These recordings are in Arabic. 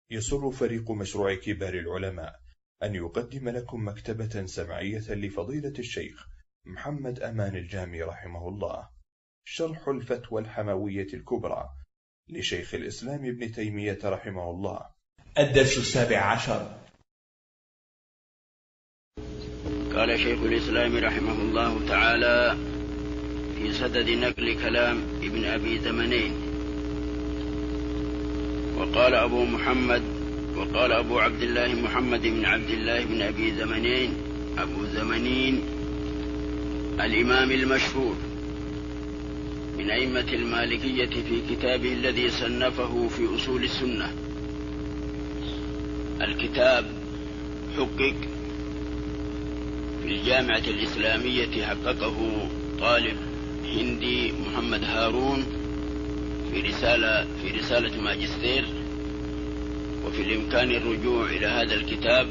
يسر فريق مشروع كبار العلماء أن يقدم لكم مكتبة سمعية لفضيلة الشيخ محمد أمان الجامي رحمه الله، شرح الفتوى الحموية الكبرى لشيخ الإسلام ابن تيمية رحمه الله. الدرس 17. قال شيخ الإسلام رحمه الله تعالى في سدد نقل كلام ابن أبي زمنين: وقال أبو عبد الله محمد بن عبد الله بن أبي زمنين أبو زمنين الإمام المشهور من أئمة المالكية في كتابه الذي صنفه في أصول السنة. الكتاب حقق في الجامعة الإسلامية، حققه طالب هندي محمد هارون في رسالة ماجستير، وفي الإمكان الرجوع إلى هذا الكتاب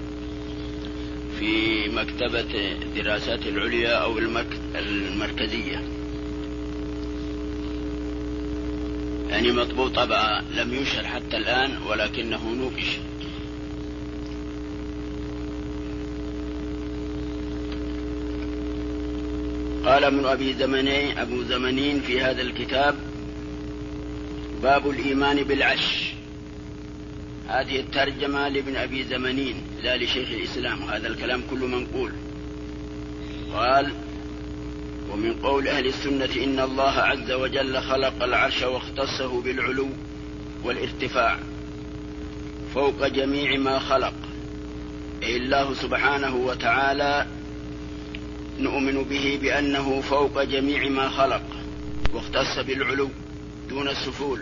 في مكتبة الدراسات العليا أو المركزية، يعني مطبوع طبعا لم ينشر حتى الآن ولكنه نوقش. قال ابن أبو زمنين في هذا الكتاب: باب الإيمان بالعرش. هذه الترجمة لابن أبي زمنين لا لشيخ الإسلام، هذا الكلام كله منقول. قال: ومن قول أهل السنة إن الله عز وجل خلق العرش واختصه بالعلو والارتفاع فوق جميع ما خلق، أي الله سبحانه وتعالى نؤمن به بأنه فوق جميع ما خلق واختص بالعلو دون السفول،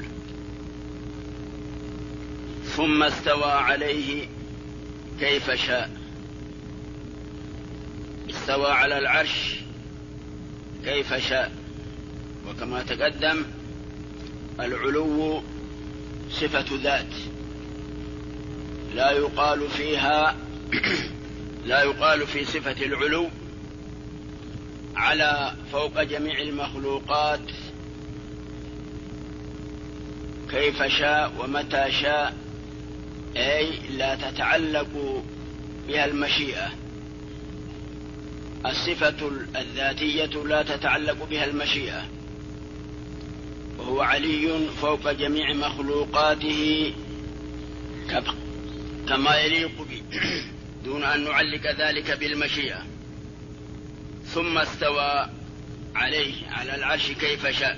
ثم استوى عليه كيف شاء. استوى على العرش كيف شاء، وكما تقدم العلو صفة ذات لا يقال في صفة العلو على فوق جميع المخلوقات كيف شاء ومتى شاء، أي لا تتعلق بها المشيئة. الصفة الذاتية لا تتعلق بها المشيئة، وهو علي فوق جميع مخلوقاته كما يليق به دون أن نعلق ذلك بالمشيئة. ثم استوى عليه على العرش كيف شاء،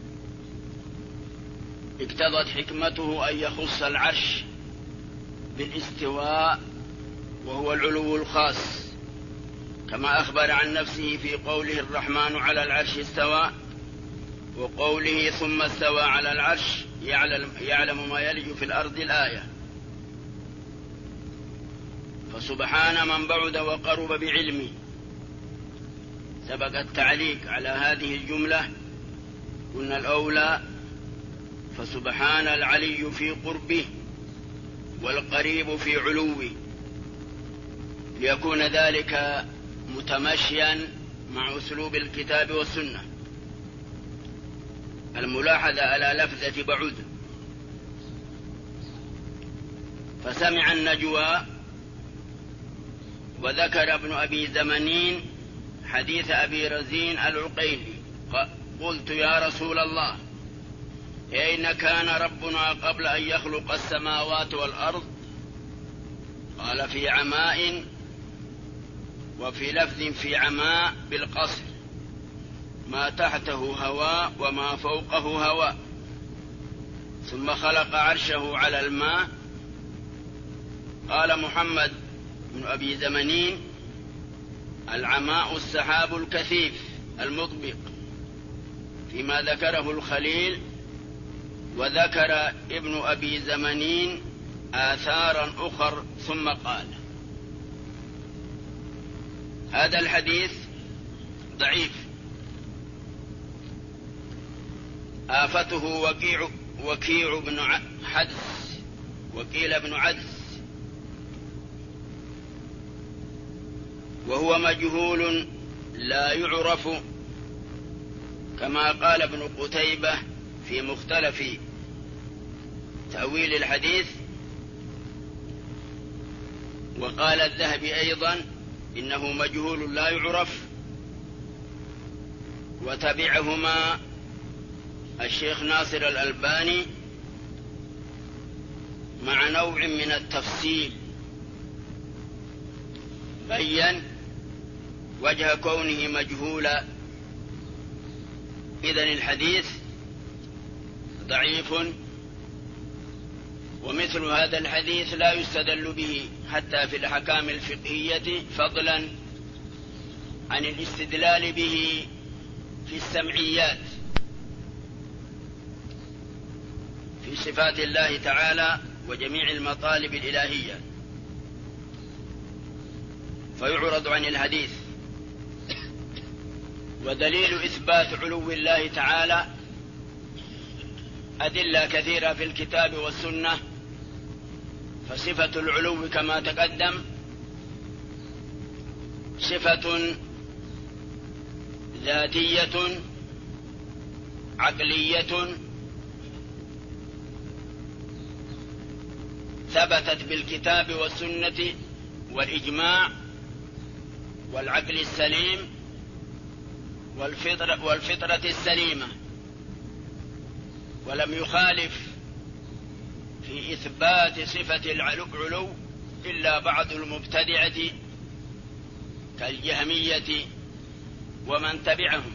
اقتضت حكمته أن يخص العرش بالاستواء وهو العلو الخاص، كما أخبر عن نفسه في قوله الرحمن على العرش استوى، وقوله ثم استوى على العرش يعلم ما يلج في الأرض الآية. فسبحان من بعد وقرب بعلمه. سبق التعليق على هذه الجملة، قلنا الأولى فسبحان العلي في قربه والقريب في علوه، ليكون ذلك متمشيا مع أسلوب الكتاب والسنة. الملاحظة على لفظة بعد. فسمع النجوى، وذكر ابن أبي زمنين حديث أبي رزين العقيلي: قلت يا رسول الله أين كان ربنا قبل أن يخلق السماوات والأرض؟ قال: في عماء، وفي لفظ في عماء بالقصر، ما تحته هواء وما فوقه هواء، ثم خلق عرشه على الماء. قال محمد بن أبي زمنين: العماء السحاب الكثيف المطبق، فيما ذكره الخليل. وذكر ابن أبي زمنين آثارا أخر ثم قال: هذا الحديث ضعيف، آفته وكيع بن حدس، وقيل بن عدس، وهو مجهول لا يعرف، كما قال ابن قتيبة في مختلف تأويل الحديث: وقال الذهبي أيضا إنه مجهول لا يعرف. وتبعهما الشيخ ناصر الألباني مع نوع من التفصيل، بيّن وجه كونه مجهولا. إذن الحديث ضعيف، ومثل هذا الحديث لا يستدل به حتى في الأحكام الفقهية، فضلا عن الاستدلال به في السمعيات في صفات الله تعالى وجميع المطالب الإلهية، فيعرض عن الحديث. ودليل إثبات علو الله تعالى أدلة كثيرة في الكتاب والسنة. فصفة العلو كما تقدم صفة ذاتية عقلية ثبتت بالكتاب والسنة والإجماع والعقل السليم والفطرة السليمة، ولم يخالف في إثبات صفة العلو إلا بعض المبتدعة كالجهمية ومن تبعهم.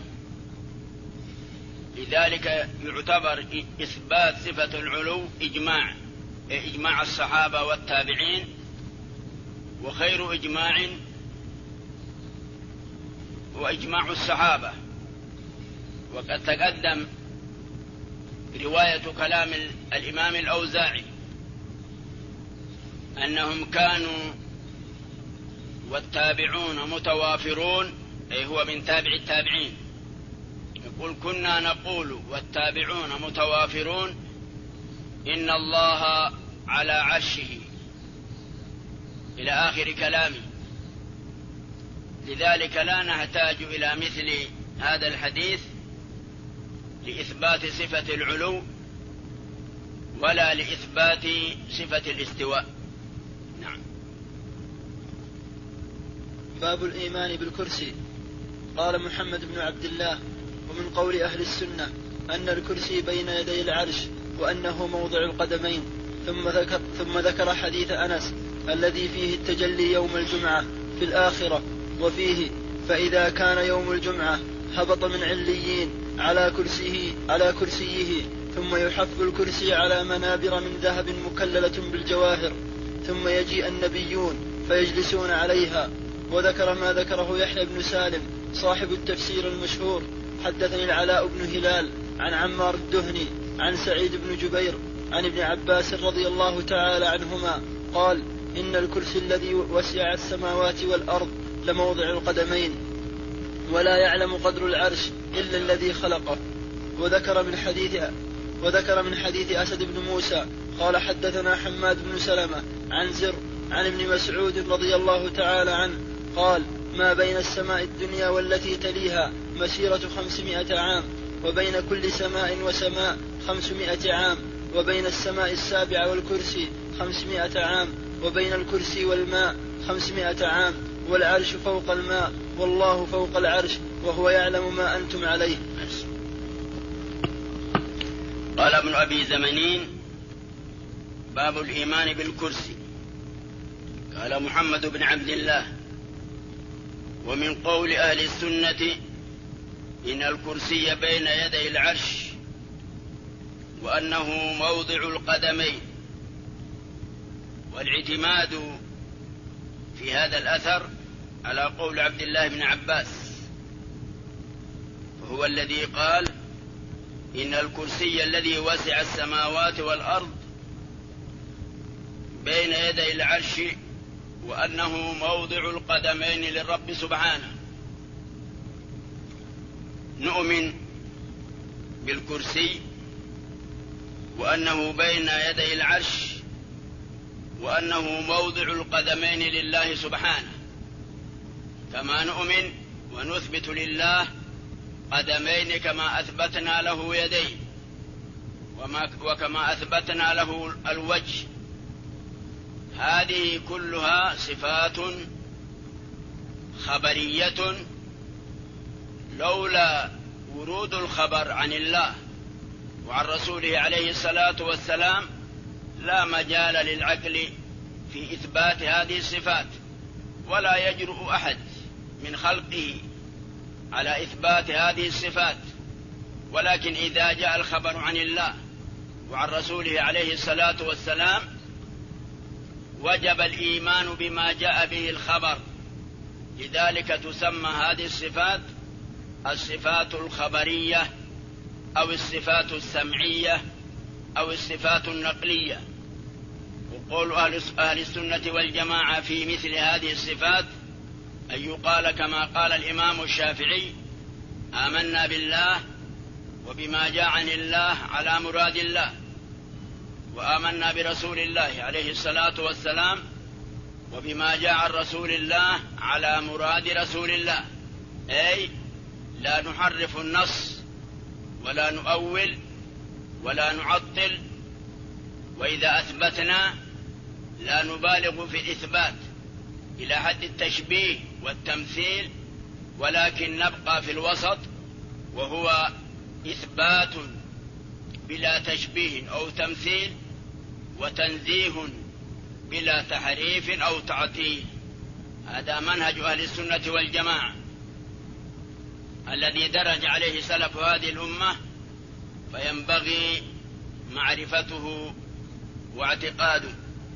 لذلك يعتبر إثبات صفة العلو إجماع الصحابة والتابعين، وخير إجماع وإجماع الصحابة. وقد تقدم رواية كلام الإمام الأوزاعي أنهم كانوا والتابعون متوافرون، أي هو من تابع التابعين، يقول كنا نقول والتابعون متوافرون إن الله على عرشه إلى آخر كلامه. لذلك لا نحتاج إلى مثل هذا الحديث لإثبات صفة العلو ولا لإثبات صفة الاستواء. نعم. باب الإيمان بالكرسي. قال محمد بن عبد الله: ومن قول أهل السنة أن الكرسي بين يدي العرش وأنه موضع القدمين. ثم ذكر حديث أنس الذي فيه التجلي يوم الجمعة في الآخرة، وفيه: فإذا كان يوم الجمعة هبط من عليين على كرسيه ثم يحف الكرسي على منابر من ذهب مكللة بالجواهر، ثم يجيء النبيون فيجلسون عليها. وذكر ما ذكره يحيى بن سالم صاحب التفسير المشهور: حدثني العلاء بن هلال عن عمار الدهني عن سعيد بن جبير عن ابن عباس رضي الله تعالى عنهما قال: إن الكرسي الذي وسع السماوات والأرض لموضع القدمين، ولا يعلم قدر العرش إلا الذي خلقه. وذكر من حديث أسد بن موسى قال: حدثنا حماد بن سلمة عن زر عن ابن مسعود رضي الله تعالى عنه قال: ما بين السماء الدنيا والتي تليها مسيرة 500 عام، وبين كل سماء وسماء 500 عام، وبين السماء السابعة والكرسي 500 عام، وبين الكرسي والماء 500 عام، والعرش فوق الماء والله فوق العرش وهو يعلم ما أنتم عليه. قال ابن أبي زمنين: باب الإيمان بالكرسي. قال محمد بن عبد الله: ومن قول أهل السنة إن الكرسي بين يدي العرش وأنه موضع القدمين. والاعتماد في هذا الأثر على قول عبد الله بن عباس، وهو الذي قال: إن الكرسي الذي وسع السماوات والأرض بين يدي العرش وأنه موضع القدمين للرب سبحانه. نؤمن بالكرسي وأنه بين يدي العرش وأنه موضع القدمين لله سبحانه، كما نؤمن ونثبت لله قدمين كما أثبتنا له يدين، وكما أثبتنا له الوجه. هذه كلها صفات خبرية، لولا ورود الخبر عن الله وعن رسوله عليه الصلاة والسلام لا مجال للعقل في إثبات هذه الصفات، ولا يجرؤ أحد من خلقه على إثبات هذه الصفات. ولكن إذا جاء الخبر عن الله وعن رسوله عليه الصلاة والسلام وجب الإيمان بما جاء به الخبر. لذلك تسمى هذه الصفات الصفات الخبرية أو الصفات السمعية أو الصفات النقلية. وقول أهل السنة والجماعة في مثل هذه الصفات أن يقال كما قال الإمام الشافعي: آمنا بالله وبما جاء عن الله على مراد الله، وآمنا برسول الله عليه الصلاة والسلام وبما جاء عن رسول الله على مراد رسول الله، أي لا نحرف النص ولا نؤول ولا نعطل، وإذا أثبتنا لا نبالغ في الإثبات إلى حد التشبيه والتمثيل، ولكن نبقى في الوسط، وهو إثبات بلا تشبيه أو تمثيل، وتنزيه بلا تحريف أو تعطيل. هذا منهج أهل السنة والجماعة الذي درج عليه سلف هذه الأمة، فينبغي معرفته واعتقاده.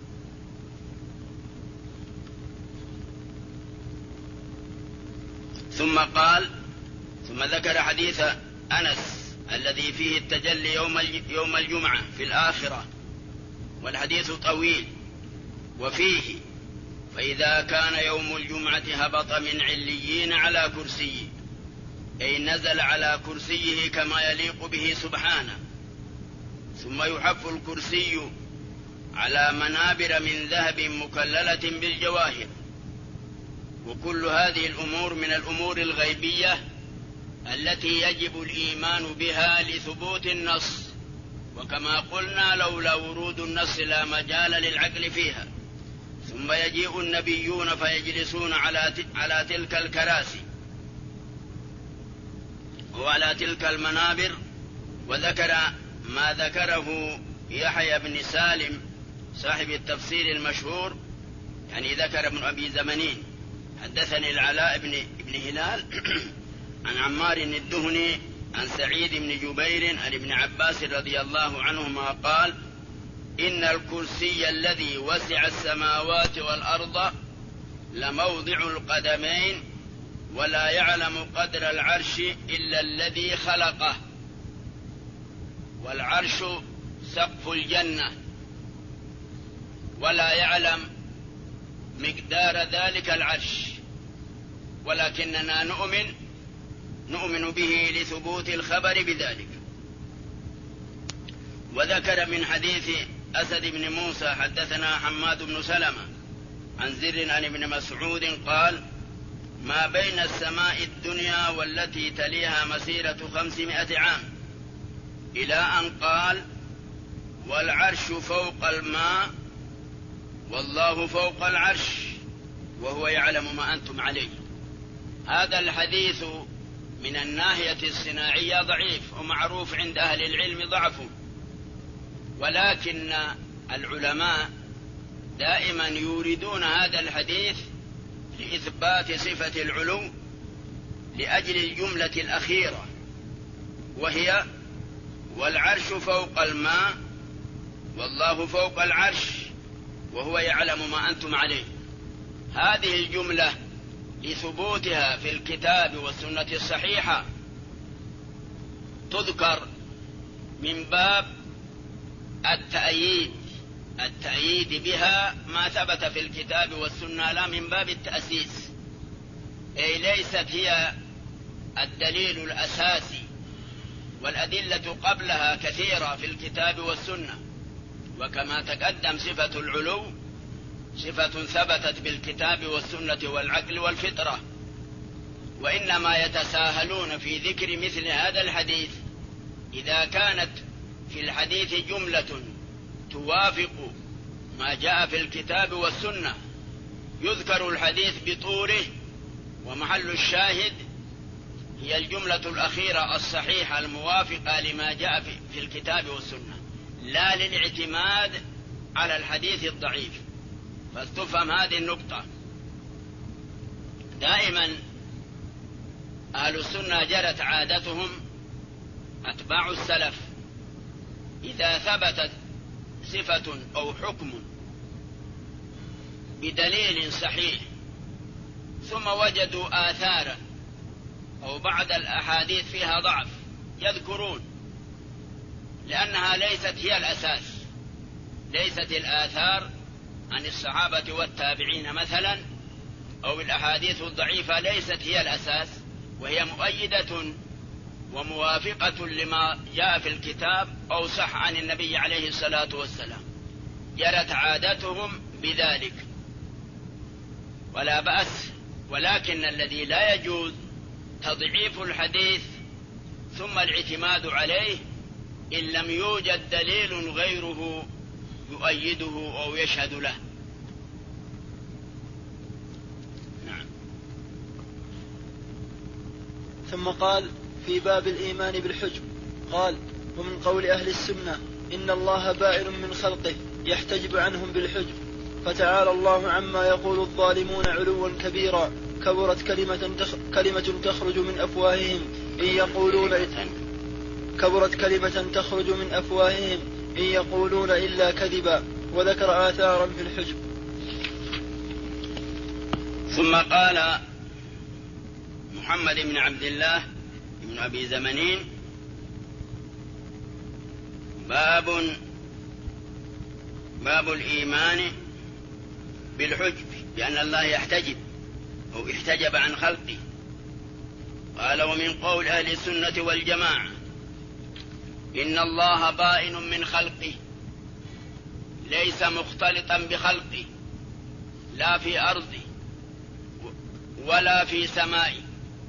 ثم ذكر حديث أنس الذي فيه التجلي يوم الجمعة في الآخرة، والحديث طويل، وفيه: فإذا كان يوم الجمعة هبط من عليين على كرسيه، أي نزل على كرسيه كما يليق به سبحانه، ثم يحف الكرسي على منابر من ذهب مكللة بالجواهر. وكل هذه الأمور من الأمور الغيبية التي يجب الإيمان بها لثبوت النص، وكما قلنا لولا ورود النص لا مجال للعقل فيها. ثم يجيء النبيون فيجلسون على تلك الكراسي وعلى تلك المنابر. وذكر ما ذكره يحيى بن سالم صاحب التفسير المشهور، يعني ذكر ابن أبي زمنين: حدثني العلاء بن هلال عن عمار الدهني عن سعيد بن جبير عن ابن عباس رضي الله عنهما قال: إن الكرسي الذي وسع السماوات والأرض لموضع القدمين، ولا يعلم قدر العرش إلا الذي خلقه، والعرش سقف الجنة، ولا يعلم مقدار ذلك العرش، ولكننا نؤمن به لثبوت الخبر بذلك. وذكر من حديث أسد بن موسى: حدثنا حماد بن سلمة عن زر عن ابن مسعود قال: ما بين السماء الدنيا والتي تليها مسيرة 500 عام، إلى أن قال: والعرش فوق الماء والله فوق العرش وهو يعلم ما أنتم عليه. هذا الحديث من الناحية الصناعية ضعيف، ومعروف عند أهل العلم ضعفه، ولكن العلماء دائما يوردون هذا الحديث لإثبات صفة العلو لأجل الجملة الأخيرة، وهي: والعرش فوق الماء والله فوق العرش وهو يعلم ما أنتم عليه. هذه الجملة لثبوتها في الكتاب والسنة الصحيحة تذكر من باب التأييد بها ما ثبت في الكتاب والسنة، لا من باب التأسيس، أي ليست هي الدليل الأساسي، والأدلة قبلها كثيرة في الكتاب والسنة. وكما تقدم صفة العلو صفة ثبتت بالكتاب والسنة والعقل والفطرة، وإنما يتساهلون في ذكر مثل هذا الحديث إذا كانت في الحديث جملة توافق ما جاء في الكتاب والسنة، يذكر الحديث بطوله، ومحل الشاهد هي الجملة الأخيرة الصحيحة الموافقة لما جاء في الكتاب والسنة، لا للاعتماد على الحديث الضعيف. فلتفهم هذه النقطة. دائما أهل السنة جرت عادتهم أتباع السلف إذا ثبتت صفة أو حكم بدليل صحيح ثم وجدوا آثارا أو بعض الأحاديث فيها ضعف يذكرون، لأنها ليست هي الأساس. ليست الآثار عن الصحابة والتابعين مثلا أو الأحاديث الضعيفة ليست هي الأساس، وهي مؤيدة وموافقة لما جاء في الكتاب أو صح عن النبي عليه الصلاة والسلام. جرت عادتهم بذلك ولا بأس، ولكن الذي لا يجوز تضعيف الحديث ثم الاعتماد عليه إن لم يوجد دليل غيره يؤيده أو يشهد له. نعم. ثم قال في باب الإيمان بالحجب، قال: ومن قول أهل السنة إن الله بائن من خلقه يحتجب عنهم بالحجب، فتعالى الله عما يقول الظالمون علوا كبيرا، كبرت كلمة تخرج من أفواههم إن يقولون إلا كذبا. وذكر آثارا في الحجب. ثم قال محمد بن عبد الله بن أبي زمنين: باب الإيمان بالحجب، بأن الله يحتجب أو احتجب عن خلقه. قال: ومن قول أهل السنة والجماعة إن الله بائن من خلقه ليس مختلطا بخلقه، لا في أرضه ولا في سمائه.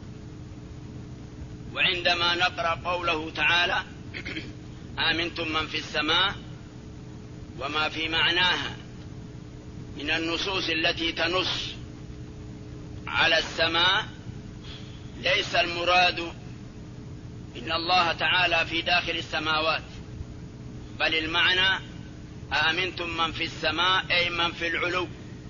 وعندما نقرأ قوله تعالى: آمنتم من في السماء، وما في معناها من النصوص التي تنص على السماء، ليس المراد إن الله تعالى في داخل السماوات، بل المعنى آمنتم من في السماء أي من في العلو،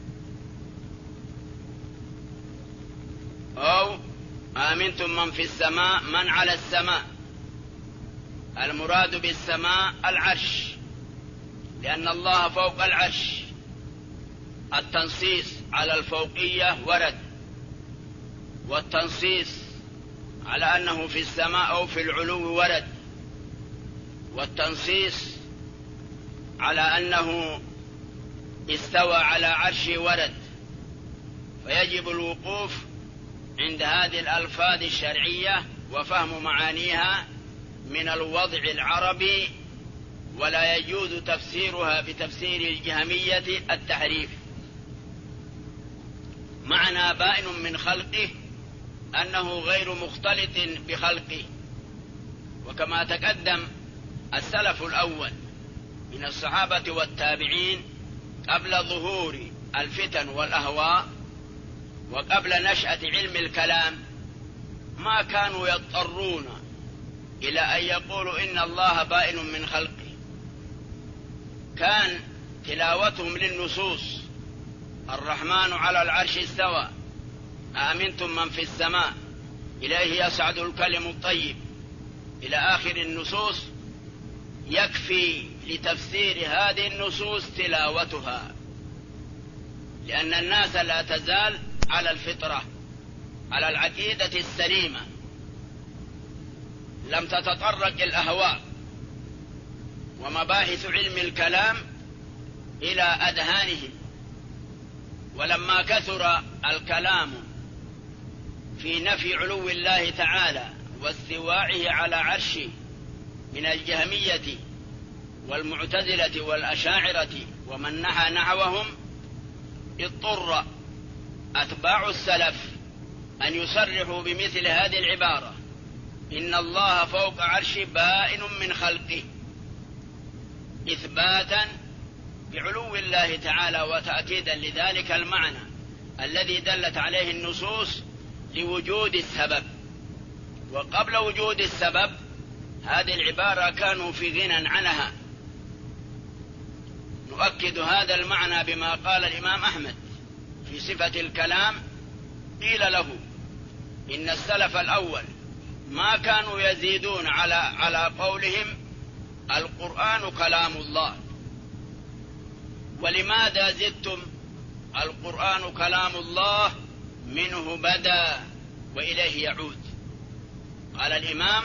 أو آمنتم من في السماء من على السماء. المراد بالسماء العرش، لأن الله فوق العرش. التنصيص على الفوقية ورد، والتنصيص على أنه في السماء أو في العلو ورد، والتنصيص على أنه استوى على عرشه ورد. فيجب الوقوف عند هذه الألفاظ الشرعية وفهم معانيها من الوضع العربي، ولا يجوز تفسيرها بتفسير الجهمية التحريف. معنى بائن من خلقه أنه غير مختلط بخلقه. وكما تقدم السلف الأول من الصحابة والتابعين قبل ظهور الفتن والأهواء وقبل نشأة علم الكلام ما كانوا يضطرون إلى أن يقولوا إن الله بائن من خلقه. كان تلاوتهم للنصوص: الرحمن على العرش استوى، آمنتم من في السماء، إليه يصعد الكلم الطيب، إلى آخر النصوص، يكفي لتفسير هذه النصوص تلاوتها، لأن الناس لا تزال على الفطرة، على العقيدة السليمة، لم تتطرق الأهواء ومباحث علم الكلام إلى أذهانهم. ولما كثر الكلام في نفي علو الله تعالى واستواعه على عرشه من الجهمية والمعتزلة والأشاعرة ومن نحى نحوهم، اضطر أتباع السلف أن يصرحوا بمثل هذه العبارة: إن الله فوق عرش بائن من خلقه، إثباتا بعلو الله تعالى وتأكيدا لذلك المعنى الذي دلت عليه النصوص لوجود السبب. وقبل وجود السبب هذه العبارة كانوا في غنى عنها. نؤكد هذا المعنى بما قال الإمام أحمد في صفة الكلام. قيل له إن السلف الأول ما كانوا يزيدون على قولهم القرآن كلام الله. ولماذا زدتم القرآن كلام الله منه بدأ وإليه يعود؟ قال الإمام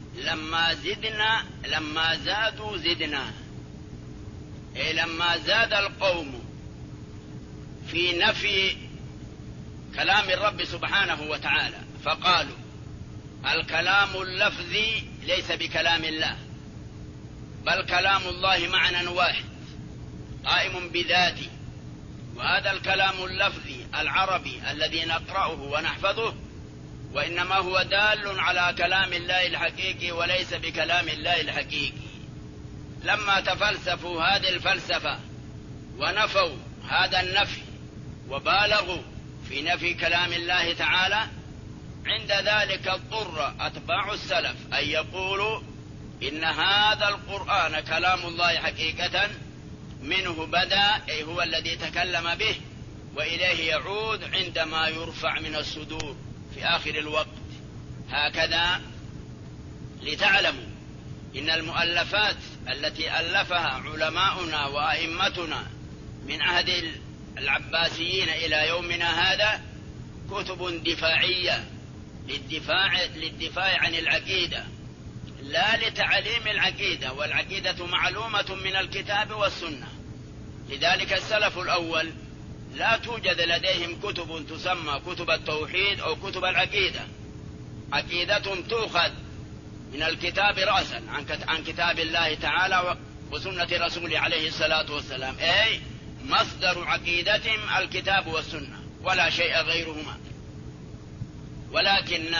لما زادوا زدنا، أي لما زاد القوم في نفي كلام الرب سبحانه وتعالى فقالوا الكلام اللفظي ليس بكلام الله، بل كلام الله معنى واحد قائم بذاته، وهذا الكلام اللفظي العربي الذي نقرأه ونحفظه وإنما هو دال على كلام الله الحقيقي وليس بكلام الله الحقيقي. لما تفلسفوا هذه الفلسفة ونفوا هذا النفي وبالغوا في نفي كلام الله تعالى، عند ذلك اضطر أتباع السلف أن يقولوا إن هذا القرآن كلام الله حقيقة منه بدأ، أي هو الذي تكلم به، وإليه يعود عندما يرفع من الصدور في آخر الوقت. هكذا لتعلموا إن المؤلفات التي ألفها علماؤنا وأئمتنا من عهد العباسيين إلى يومنا هذا كتب دفاعية للدفاع عن العقيدة، لا لتعليم العقيدة، والعقيدة معلومة من الكتاب والسنة. لذلك السلف الأول لا توجد لديهم كتب تسمى كتب التوحيد أو كتب العقيدة. عقيدتهم تؤخذ من الكتاب رأسا عن كتاب الله تعالى وسنة رسوله عليه الصلاة والسلام، أي مصدر عقيدتهم الكتاب والسنة ولا شيء غيرهما. ولكن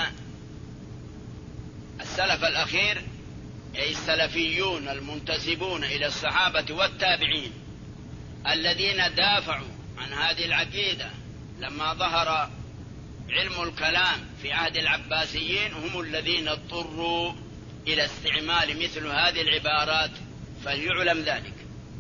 السلف الأخير أي السلفيون المنتسبون إلى الصحابة والتابعين الذين دافعوا عن هذه العقيدة لما ظهر علم الكلام في عهد العباسيين هم الذين اضطروا إلى استعمال مثل هذه العبارات، فليعلم ذلك.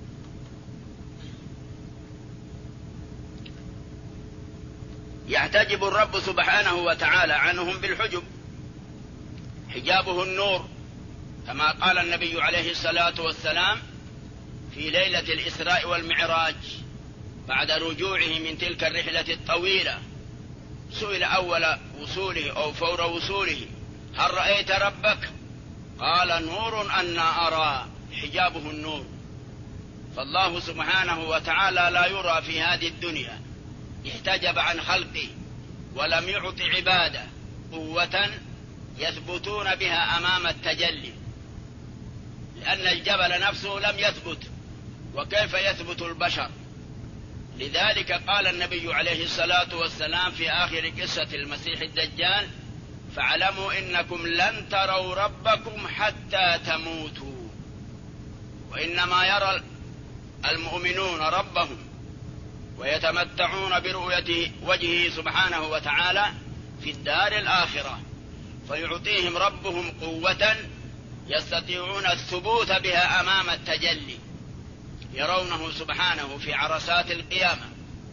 يحتجب الرب سبحانه وتعالى عنهم بالحجب، حجابه النور، كما قال النبي عليه الصلاة والسلام في ليلة الإسراء والمعراج بعد رجوعه من تلك الرحلة الطويلة. سئل أول وصوله أو فور وصوله هل رأيت ربك؟ قال نور أنا أرى، حجابه النور. فالله سبحانه وتعالى لا يرى في هذه الدنيا، احتجب عن خلقه ولم يعط عباده قوة يثبتون بها أمام التجلي، لأن الجبل نفسه لم يثبت، وكيف يثبت البشر؟ لذلك قال النبي عليه الصلاة والسلام في آخر قصة المسيح الدجال فاعلموا إنكم لن تروا ربكم حتى تموتوا. وإنما يرى المؤمنون ربهم ويتمتعون برؤية وجهه سبحانه وتعالى في الدار الآخرة، فيعطيهم ربهم قوة يستطيعون الثبوت بها أمام التجلي، يرونه سبحانه في عرصات القيامة.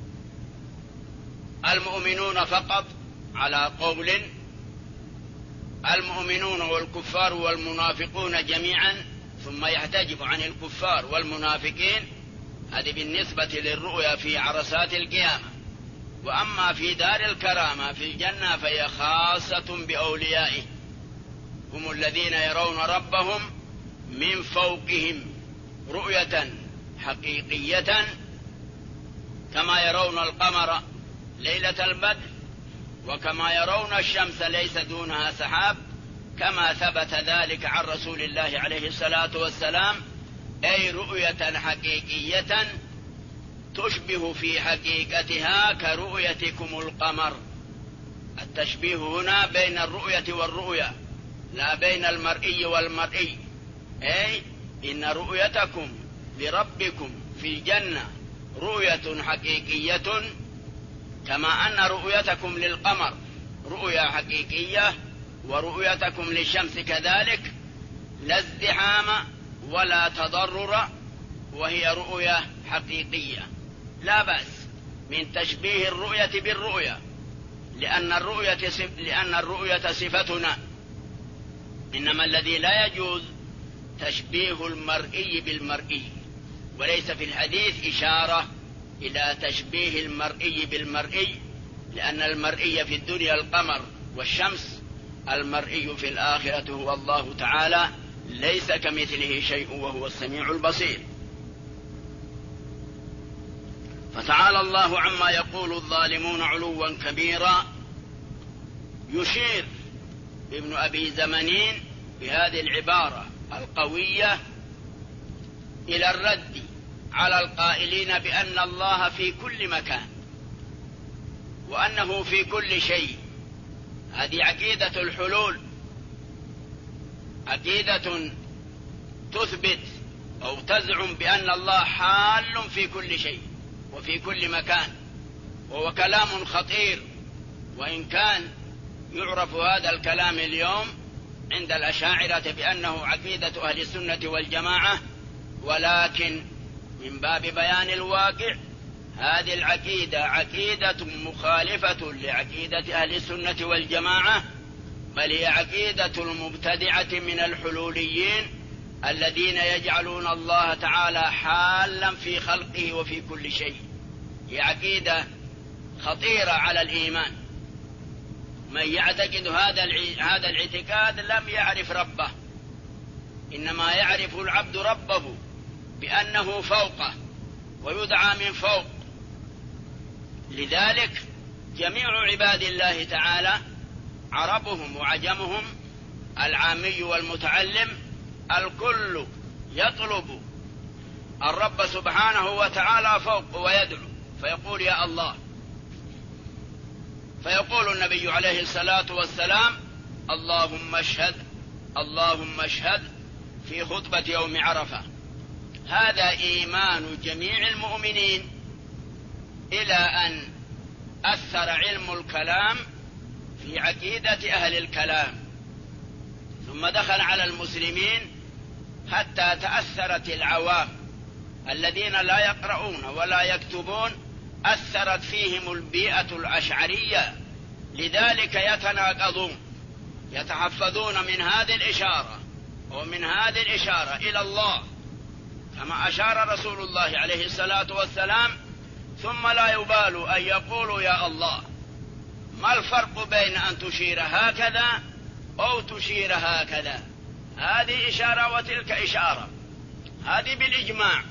المؤمنون فقط على قول، المؤمنون والكفار والمنافقون جميعا، ثم يحتجب عن الكفار والمنافقين، هذه بالنسبة للرؤيا في عرصات القيامة. وأما في دار الكرامة في الجنة فهي خاصة بأوليائه، هم الذين يرون ربهم من فوقهم رؤية حقيقية، كما يرون القمر ليلة البدر، وكما يرون الشمس ليس دونها سحاب، كما ثبت ذلك عن رسول الله عليه الصلاة والسلام، أي رؤية حقيقية تشبه في حقيقتها كرؤيتكم القمر. التشبيه هنا بين الرؤية والرؤية، لا بين المرئي والمرئي، أي إن رؤيتكم لربكم في الجنة رؤية حقيقية كما أن رؤيتكم للقمر رؤية حقيقية ورؤيتكم للشمس كذلك، لا ازدحام ولا تضرر، وهي رؤية حقيقية لا بأس من تشبيه الرؤية بالرؤية، لأن الرؤية صفتنا، إنما الذي لا يجوز تشبيه المرئي بالمرئي، وليس في الحديث إشارة إلى تشبيه المرئي بالمرئي، لأن المرئي في الدنيا القمر والشمس، المرئي في الآخرة هو الله تعالى، ليس كمثله شيء وهو السميع البصير. فتعالى الله عما يقول الظالمون علوا كبيرا. يشير ابن أبي زمنين بهذه العبارة القوية إلى الرد على القائلين بأن الله في كل مكان وأنه في كل شيء. هذه عقيدة الحلول، عقيدة تثبت أو تزعم بأن الله حال في كل شيء وفي كل مكان، وهو كلام خطير، وإن كان يعرف هذا الكلام اليوم عند الأشاعرة بأنه عقيدة أهل السنة والجماعة، ولكن من باب بيان الواقع هذه العقيدة عقيدة مخالفة لعقيدة أهل السنة والجماعة، بل هي عقيدة المبتدعة من الحلوليين الذين يجعلون الله تعالى حالا في خلقه وفي كل شيء. هي عقيدة خطيرة على الإيمان. من يعتقد هذا الاعتقاد لم يعرف ربه، إنما يعرف العبد ربه بأنه فوقه ويدعى من فوق. لذلك جميع عباد الله تعالى عربهم وعجمهم، العامي والمتعلم، الكل يطلب الرب سبحانه وتعالى فوق ويدعو فيقول يا الله. فيقول النبي عليه الصلاة والسلام اللهم اشهد اللهم اشهد في خطبة يوم عرفة. هذا إيمان جميع المؤمنين، إلى أن أثر علم الكلام في عقيدة أهل الكلام، ثم دخل على المسلمين حتى تأثرت العوام الذين لا يقرؤون ولا يكتبون، أثرت فيهم البيئة الأشعرية، لذلك يتناقضون، يتحفظون من هذه الإشارة ومن هذه الإشارة إلى الله كما أشار رسول الله عليه الصلاة والسلام، ثم لا يبال أن يقولوا يا الله. ما الفرق بين أن تشير هكذا أو تشير هكذا؟ هذه إشارة وتلك إشارة، هذه بالإجماع.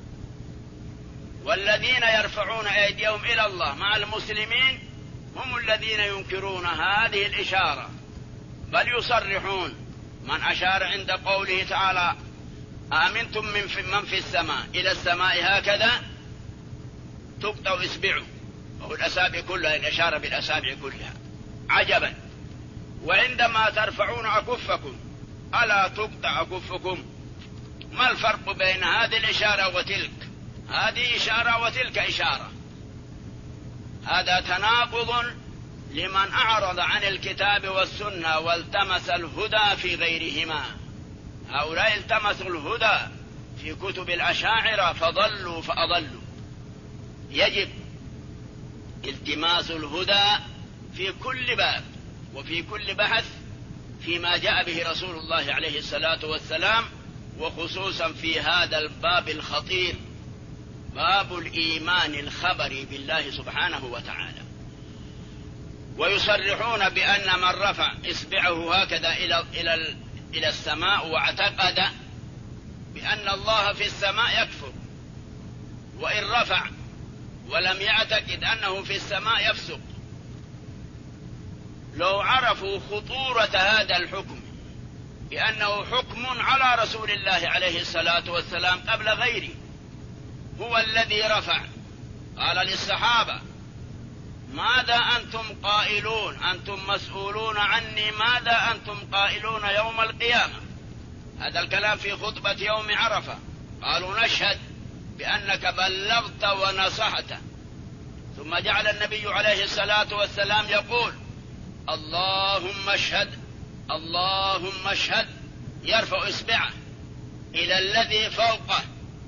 والذين يرفعون أيديهم إلى الله مع المسلمين هم الذين ينكرون هذه الإشارة، بل يصرحون. من أشار عند قوله تعالى آمنتم من في السماء إلى السماء هكذا تقطع إصبعه، أو الأصابع كلها، الإشارة بالأصابع كلها، عجبا. وعندما ترفعون أكفكم ألا تقطع أكفكم؟ ما الفرق بين هذه الإشارة وتلك؟ هذه إشارة وتلك إشارة. هذا تناقض لمن أعرض عن الكتاب والسنة والتمس الهدى في غيرهما. هؤلاء التمسوا الهدى في كتب الأشاعرة فضلوا فأضلوا. يجب التماس الهدى في كل باب وفي كل بحث فيما جاء به رسول الله عليه الصلاة والسلام، وخصوصا في هذا الباب الخطير، باب الإيمان الخبري بالله سبحانه وتعالى. ويصرحون بأن من رفع إصبعه هكذا إلى السماء واعتقد بأن الله في السماء يكفر، وإن رفع ولم يعتقد أنه في السماء يفسق. لو عرفوا خطورة هذا الحكم بأنه حكم على رسول الله عليه الصلاة والسلام قبل غيره، هو الذي رفع، قال للصحابة ماذا أنتم قائلون؟ أنتم مسؤولون عني، ماذا أنتم قائلون يوم القيامة؟ هذا الكلام في خطبة يوم عرفة. قالوا نشهد بأنك بلغت ونصحت. ثم جعل النبي عليه الصلاة والسلام يقول اللهم اشهد اللهم اشهد، يرفع إصبعه إلى الذي فوقه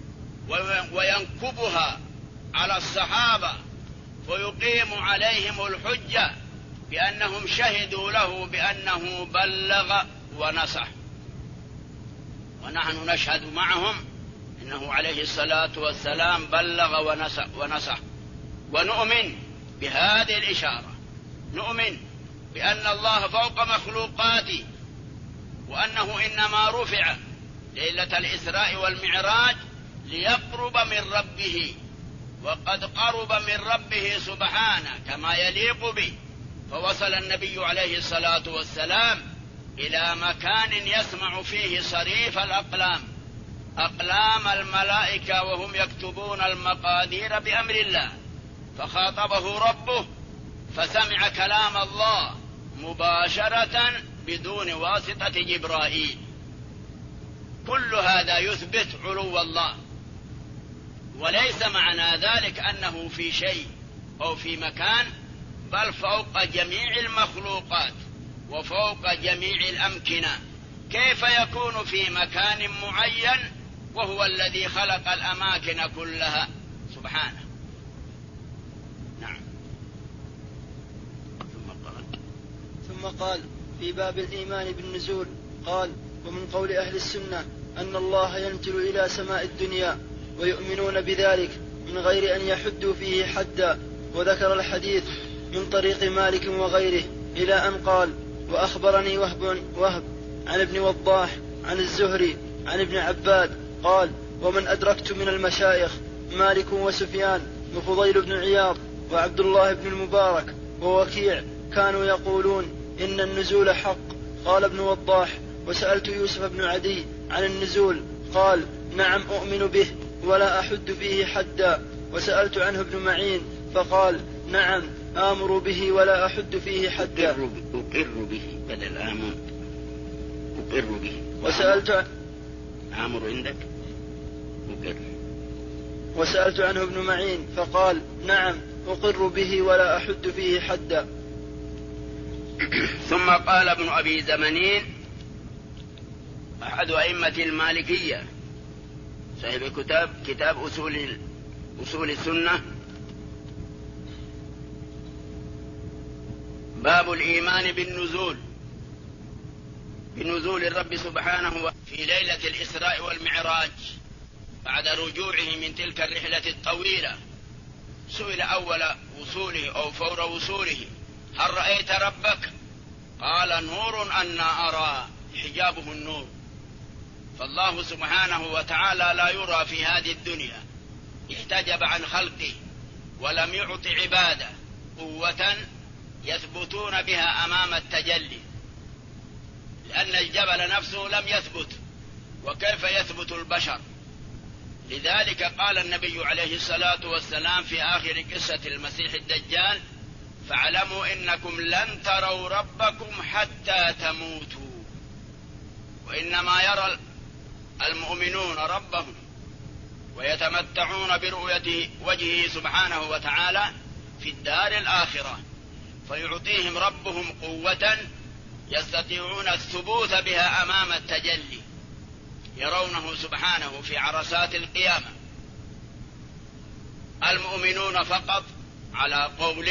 وينكبها على الصحابة ويقيم عليهم الحجة بأنهم شهدوا له بأنه بلغ ونصح، ونحن نشهد معهم إنه عليه الصلاة والسلام بلغ ونصح. ونؤمن بهذه الإشارة، نؤمن بأن الله فوق مخلوقاته، وأنه إنما رفع ليلة الإسراء والمعراج ليقرب من ربه، وقد قرب من ربه سبحانه كما يليق به. فوصل النبي عليه الصلاة والسلام إلى مكان يسمع فيه صريف الأقلام، أقلام الملائكة وهم يكتبون المقادير بأمر الله، فخاطبه ربه فسمع كلام الله مباشرة بدون واسطة جبرائيل. كل هذا يثبت علو الله، وليس معنى ذلك أنه في شيء أو في مكان، بل فوق جميع المخلوقات وفوق جميع الأمكنة. كيف يكون في مكان معين وهو الذي خلق الأماكن كلها سبحانه؟ نعم. ثم قال في باب الإيمان بالنزول قال ومن قول أهل السنة أن الله ينزل إلى سماء الدنيا ويؤمنون بذلك من غير أن يحدوا فيه حدا. وذكر الحديث من طريق مالك وغيره إلى أن قال وأخبرني وهب عن ابن وضاح عن الزهري عن ابن عباد قال ومن أدركت من المشايخ مالك وسفيان وفضيل بن عياض وعبد الله بن المبارك ووكيع كانوا يقولون إن النزول حق. قال ابن وضاح وسألت يوسف بن عدي عن النزول قال نعم أؤمن به ولا أحد فيه حدا. وسألت عنه ابن معين فقال نعم آمر به ولا أحد فيه حدا. أقر به بدل آمر، أقر به. وسألت آمر عندك أقر. وسألت عنه ابن معين فقال نعم أقر به ولا أحد فيه حدا. ثم قال ابن أبي زمنين أحد أئمة المالكية صاحب كتاب أصول السنة باب الإيمان بنزول الرب سبحانه في ليلة الإسراء والمعراج بعد رجوعه من تلك الرحلة الطويلة. سئل أول وصوله أو فور وصوله هل رأيت ربك؟ قال نور أنا أرى، حجابه النور. فالله سبحانه وتعالى لا يرى في هذه الدنيا، احتجب عن خلقه ولم يعط عباده قوة يثبتون بها أمام التجلي، لأن الجبل نفسه لم يثبت، وكيف يثبت البشر؟ لذلك قال النبي عليه الصلاة والسلام في آخر قصة المسيح الدجال فاعلموا إنكم لن تروا ربكم حتى تموتوا. وإنما يرى المؤمنون ربهم ويتمتعون برؤية وجهه سبحانه وتعالى في الدار الآخرة، فيعطيهم ربهم قوة يستطيعون الثبوت بها أمام التجلي، يرونه سبحانه في عرصات القيامة. المؤمنون فقط على قول،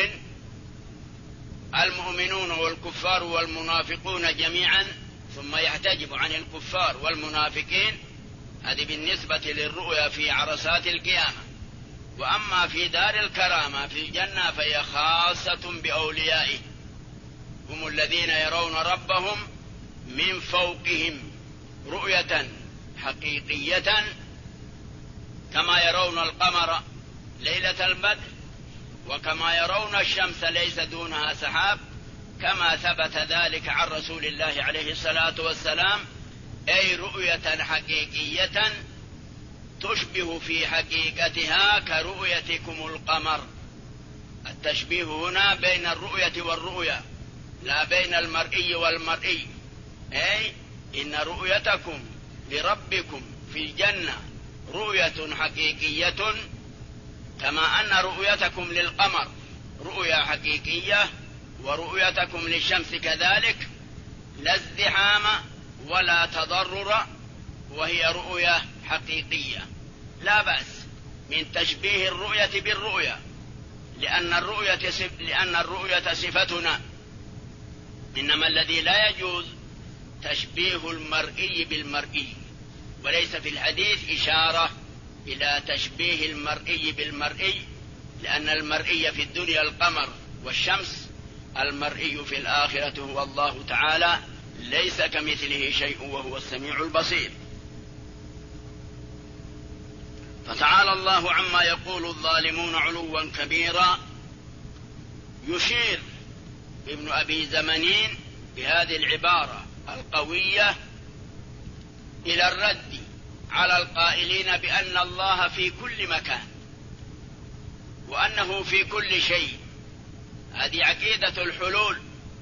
المؤمنون والكفار والمنافقون جميعا، ثم يحتجب عن الكفار والمنافقين. هذه بالنسبة للرؤيا في عرصات القيامة. وأما في دار الكرامة في الجنة فهي خاصة بأوليائه، هم الذين يرون ربهم من فوقهم رؤية حقيقية كما يرون القمر ليلة البدر، وكما يرون الشمس ليس دونها سحاب، كما ثبت ذلك عن رسول الله عليه الصلاة والسلام، أي رؤية حقيقية تشبه في حقيقتها كرؤيتكم القمر. التشبيه هنا بين الرؤية والرؤية، لا بين المرئي والمرئي. أي إن رؤيتكم لربكم في الجنة رؤية حقيقية كما أن رؤيتكم للقمر رؤية حقيقية ورؤيتكم للشمس كذلك، لا ازدحام ولا تضرر، وهي رؤية حقيقية لا بأس من تشبيه الرؤية بالرؤية، لأن الرؤية صفتنا، إنما الذي لا يجوز تشبيه المرئي بالمرئي، وليس في الحديث إشارة إلى تشبيه المرئي بالمرئي، لأن المرئي في الدنيا القمر والشمس، المرئي في الآخرة هو الله تعالى، ليس كمثله شيء وهو السميع البصير. فتعالى الله عما يقول الظالمون علوا كبيرا. يشير ابن أبي زمنين بهذه العبارة القوية إلى الرد على القائلين بأن الله في كل مكان وأنه في كل شيء. هذه عقيدة الحلول،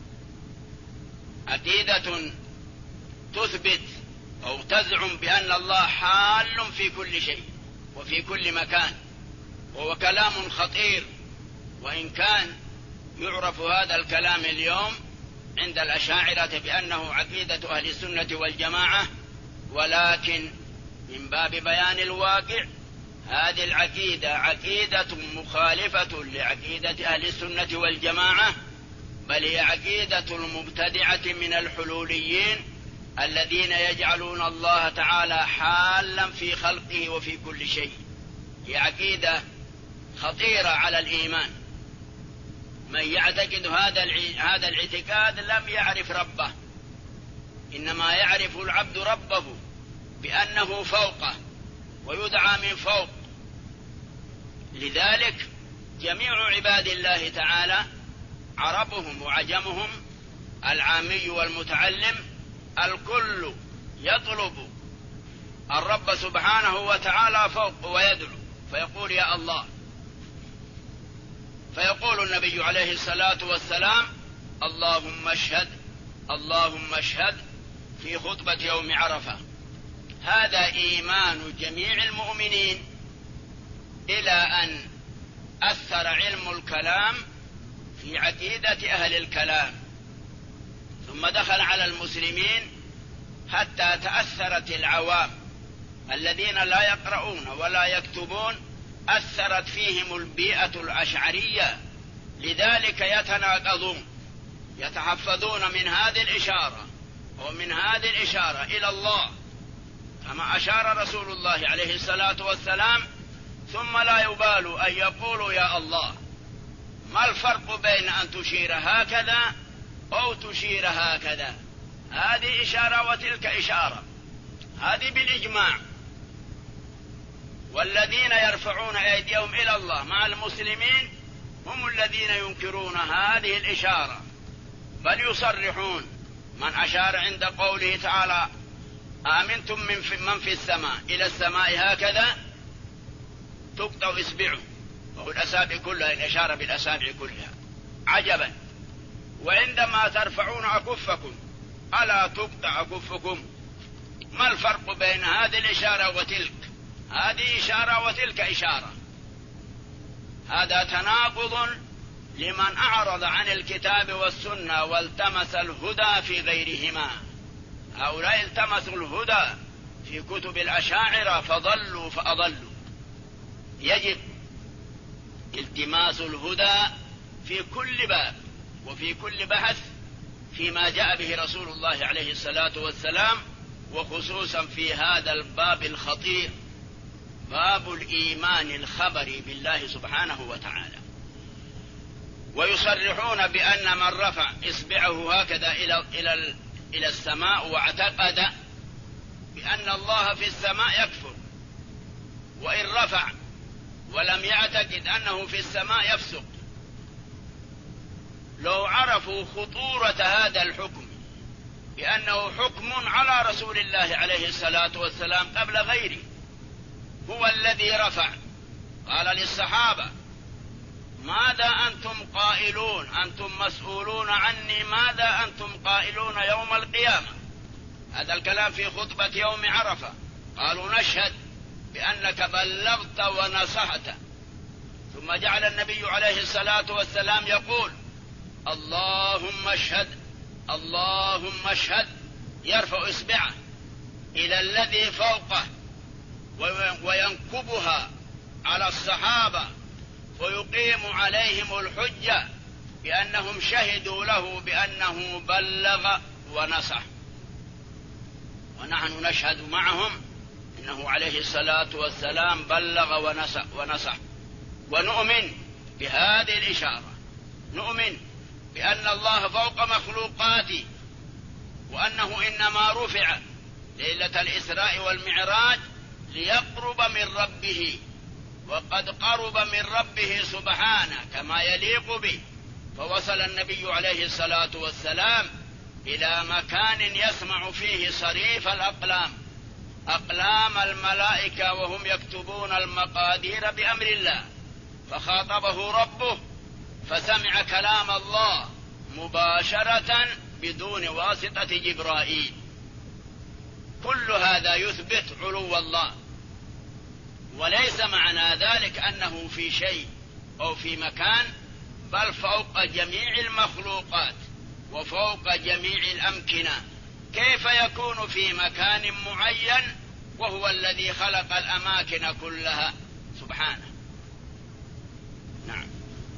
عقيدة تثبت أو تزعم بأن الله حال في كل شيء وفي كل مكان، وهو كلام خطير، وإن كان يعرف هذا الكلام اليوم عند الأشاعرة بأنه عقيدة أهل السنة والجماعة، ولكن من باب بيان الواقع هذه العقيدة عقيدة مخالفة لعقيدة أهل السنة والجماعة، بل هي عقيدة المبتدعة من الحلوليين الذين يجعلون الله تعالى حالا في خلقه وفي كل شيء. هي عقيدة خطيرة على الإيمان. من يعتقد هذا الاعتقاد لم يعرف ربه، إنما يعرف العبد ربه بأنه فوقه ويدعى من فوق. لذلك جميع عباد الله تعالى عربهم وعجمهم، العامي والمتعلم، الكل يطلب الرب سبحانه وتعالى فوق ويدعو فيقول يا الله. فيقول النبي عليه الصلاة والسلام اللهم اشهد اللهم اشهد في خطبة يوم عرفة. هذا إيمان جميع المؤمنين، إلى أن أثر علم الكلام في عقيدة أهل الكلام، ثم دخل على المسلمين حتى تأثرت العوام الذين لا يقرؤون ولا يكتبون، أثرت فيهم البيئة الأشعرية، لذلك يتناقضون، يتحفظون من هذه الإشارة ومن هذه الإشارة إلى الله كما أشار رسول الله عليه الصلاة والسلام، ثم لا يبالوا أن يقولوا يا الله. ما الفرق بين أن تشير هكذا أو تشير هكذا؟ هذه إشارة وتلك إشارة، هذه بالإجماع. والذين يرفعون أيديهم إلى الله مع المسلمين هم الذين ينكرون هذه الإشارة، بل يصرحون. من أشار عند قوله تعالى آمنتم من في السماء إلى السماء هكذا تقطع إصبعه، وهو الأصابع كلها، الإشارة بالأصابع كلها. عجبا، وعندما ترفعون أكفكم ألا تقطع أكفكم؟ ما الفرق بين هذه الإشارة وتلك؟ هذه إشارة وتلك إشارة. هذا تناقض لمن أعرض عن الكتاب والسنة والتمس الهدى في غيرهما. هؤلاء التمسوا الهدى في كتب الأشاعرة فضلوا فأضلوا. يجب التماس الهدى في كل باب وفي كل بحث فيما جاء به رسول الله عليه الصلاة والسلام، وخصوصا في هذا الباب الخطير، باب الإيمان الخبري بالله سبحانه وتعالى. ويصرحون بأن من رفع إصبعه هكذا إلى السماء واعتقد بأن الله في السماء يكفر، وإن رفع ولم يعتقد أنه في السماء يفسق. لو عرفوا خطورة هذا الحكم بأنه حكم على رسول الله عليه الصلاة والسلام قبل غيره، هو الذي رفع، قال للصحابة ماذا أنتم قائلون؟ أنتم مسؤولون عني، ماذا أنتم قائلون يوم القيامة؟ هذا الكلام في خطبة يوم عرفة. قالوا نشهد بأنك بلغت ونصحت. ثم جعل النبي عليه الصلاة والسلام يقول: اللهم اشهد اللهم اشهد، يرفع إصبعه إلى الذي فوقه وينكبها على الصحابة ويقيم عليهم الحجة بأنهم شهدوا له بأنه بلغ ونصح، ونحن نشهد معهم إنه عليه الصلاة والسلام بلغ ونصح. ونؤمن بهذه الإشارة، نؤمن بأن الله فوق مخلوقاته، وأنه إنما رفع ليلة الإسراء والمعراج ليقرب من ربه، وقد قرب من ربه سبحانه كما يليق به. فوصل النبي عليه الصلاة والسلام إلى مكان يسمع فيه صريف الأقلام، أقلام الملائكة وهم يكتبون المقادير بأمر الله، فخاطبه ربه فسمع كلام الله مباشرة بدون واسطة جبرائيل. كل هذا يثبت علو الله، وليس معنى ذلك أنه في شيء أو في مكان، بل فوق جميع المخلوقات وفوق جميع الأمكنة. كيف يكون في مكان معين وهو الذي خلق الأماكن كلها سبحانه؟ نعم.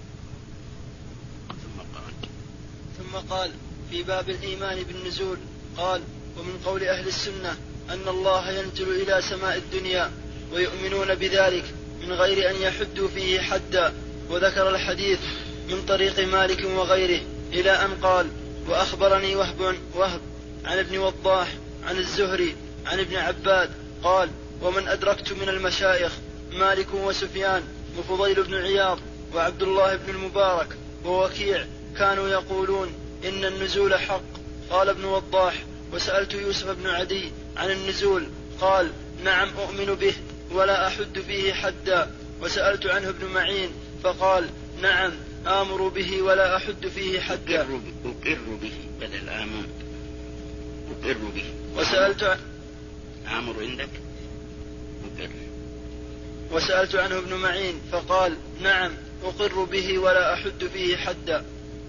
ثم قال في باب الإيمان بالنزول قال: ومن قول أهل السنة أن الله ينزل إلى سماء الدنيا ويؤمنون بذلك من غير أن يحدوا فيه حدا. وذكر الحديث من طريق مالك وغيره إلى أن قال: وأخبرني وهب عن ابن وضاح عن الزهري عن ابن عباد قال: ومن أدركت من المشايخ مالك وسفيان وفضيل بن عياض وعبد الله بن المبارك ووكيع كانوا يقولون إن النزول حق. قال ابن وضاح: وسألت يوسف بن عدي عن النزول قال: نعم أؤمن به ولا أحد فيه حدا. وسألت عنه ابن معين فقال: نعم آمر به ولا أحد فيه حدا. أقر به بدل آمن، أقر به. وسألت آمر عندك أقر. وسألت عنه ابن معين فقال: نعم أقر به ولا أحد فيه حدا.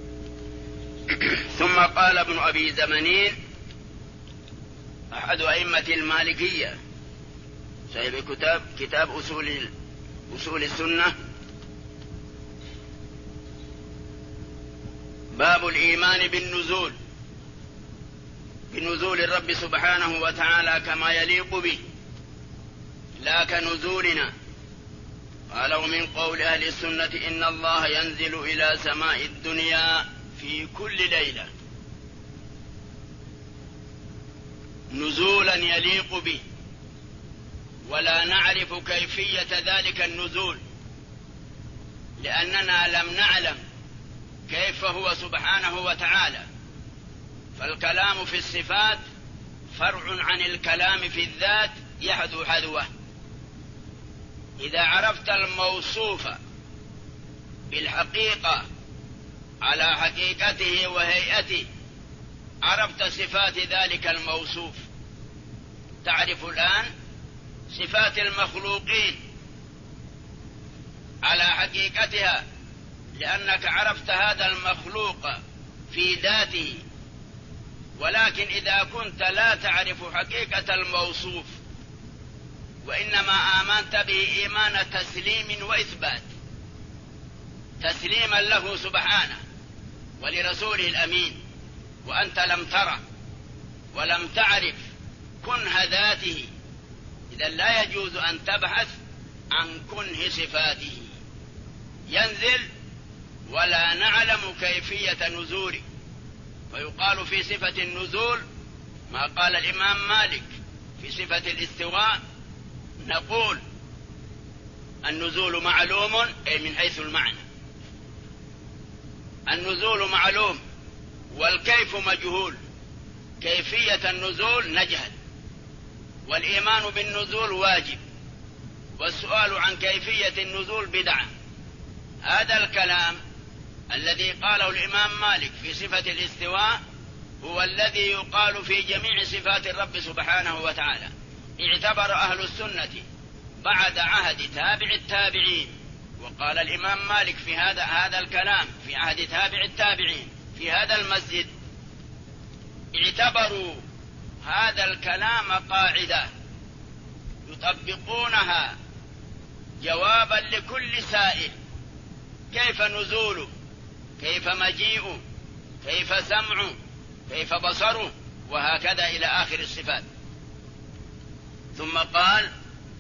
ثم قال ابن أبي زمنين أحد أئمة المالكية صاحب كتاب أصول السنة: باب الإيمان بنزول الرب سبحانه وتعالى كما يليق به لا كنزولنا. قال: ومن قول أهل السنة إن الله ينزل إلى سماء الدنيا في كل ليلة نزولا يليق به، ولا نعرف كيفية ذلك النزول لأننا لم نعلم كيف هو سبحانه وتعالى. فالكلام في الصفات فرع عن الكلام في الذات يحذو حذوه. إذا عرفت الموصوف بالحقيقة على حقيقته وهيئته عرفت صفات ذلك الموصوف. تعرف الآن صفات المخلوقين على حقيقتها لأنك عرفت هذا المخلوق في ذاته. ولكن إذا كنت لا تعرف حقيقة الموصوف وإنما آمنت به إيمان تسليم وإثبات، تسليما له سبحانه ولرسوله الأمين، وأنت لم ترى ولم تعرف كنه ذاته، إذا لا يجوز أن تبحث عن كنه صفاته. ينزل ولا نعلم كيفية نزوله. ويقال في صفة النزول ما قال الإمام مالك في صفة الاستواء، نقول النزول معلوم أي من حيث المعنى، النزول معلوم والكيف مجهول، كيفية النزول نجهل، والإيمان بالنزول واجب، والسؤال عن كيفية النزول بدعة. هذا الكلام الذي قاله الإمام مالك في صفة الاستواء هو الذي يقال في جميع صفات الرب سبحانه وتعالى. اعتبر أهل السنة بعد عهد تابع التابعين. وقال الإمام مالك في هذا الكلام في عهد تابع التابعين في هذا المسجد: اعتبروا هذا الكلام قاعدة يطبقونها جوابا لكل سائل: كيف نزوله، كيف مجيئه، كيف سمعه، كيف بصره، وهكذا إلى آخر الصفات. ثم قال: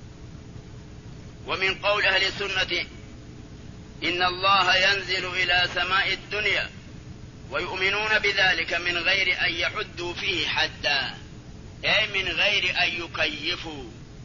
ومن قول أهل السنة إن الله ينزل إلى سماء الدنيا، ويؤمنون بذلك من غير أن يحدوا فيه حدا، أي من غير أن يكيفوا،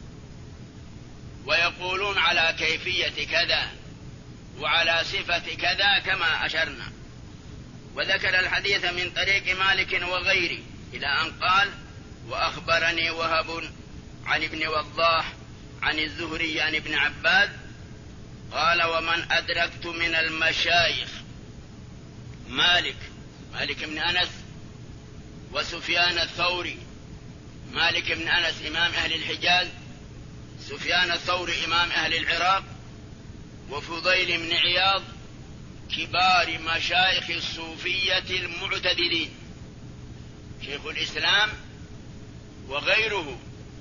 ويقولون على كيفية كذا وعلى صفة كذا كما أشرنا. وذكر الحديث من طريق مالك وغيره إلى أن قال: وأخبرني وهب عن ابن وضاح عن الزهري عن ابن عباس قال: ومن أدركت من المشايخ مالك بن أنس وسفيان الثوري. مالك بن أنس إمام أهل الحجاز، سفيان الثوري إمام أهل العراق، وفضيل بن عياض كبار مشايخ الصوفية المعتدلين. شيخ الإسلام وغيره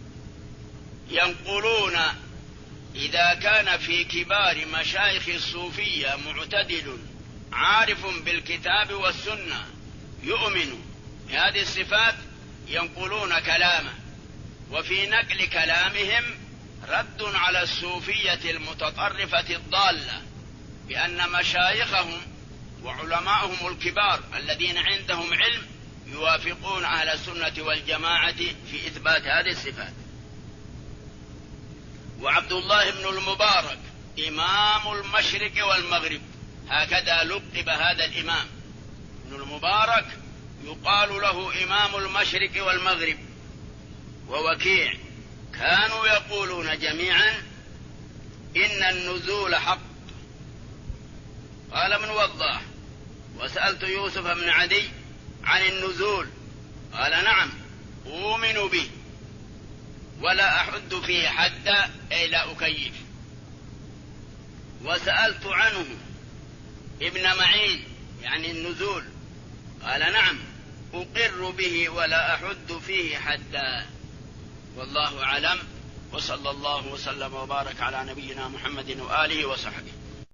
ينقلون إذا كان في كبار مشايخ الصوفية معتدل عارف بالكتاب والسنة يؤمن بهذه الصفات ينقلون كلامه، وفي نقل كلامهم رد على الصوفية المتطرفة الضالة بأن مشايخهم وعلماءهم الكبار الذين عندهم علم يوافقون أهل السنة والجماعة في إثبات هذه الصفات. وعبد الله بن المبارك إمام المشرق والمغرب، هكذا لقب هذا الإمام. ابن المبارك يقال له إمام المشرق والمغرب. ووكيع كانوا يقولون جميعا إن النزول حق. قال ابن وضاح: وسألت يوسف بن عدي عن النزول قال: نعم أؤمن به ولا أحد فيه حدا، أي لا أكيف. وسألت عنه ابن معين يعني النزول قال: نعم أقر به ولا أحد فيه حدا. والله أعلم، وصلى الله وسلم وبارك على نبينا محمد وآله وصحبه.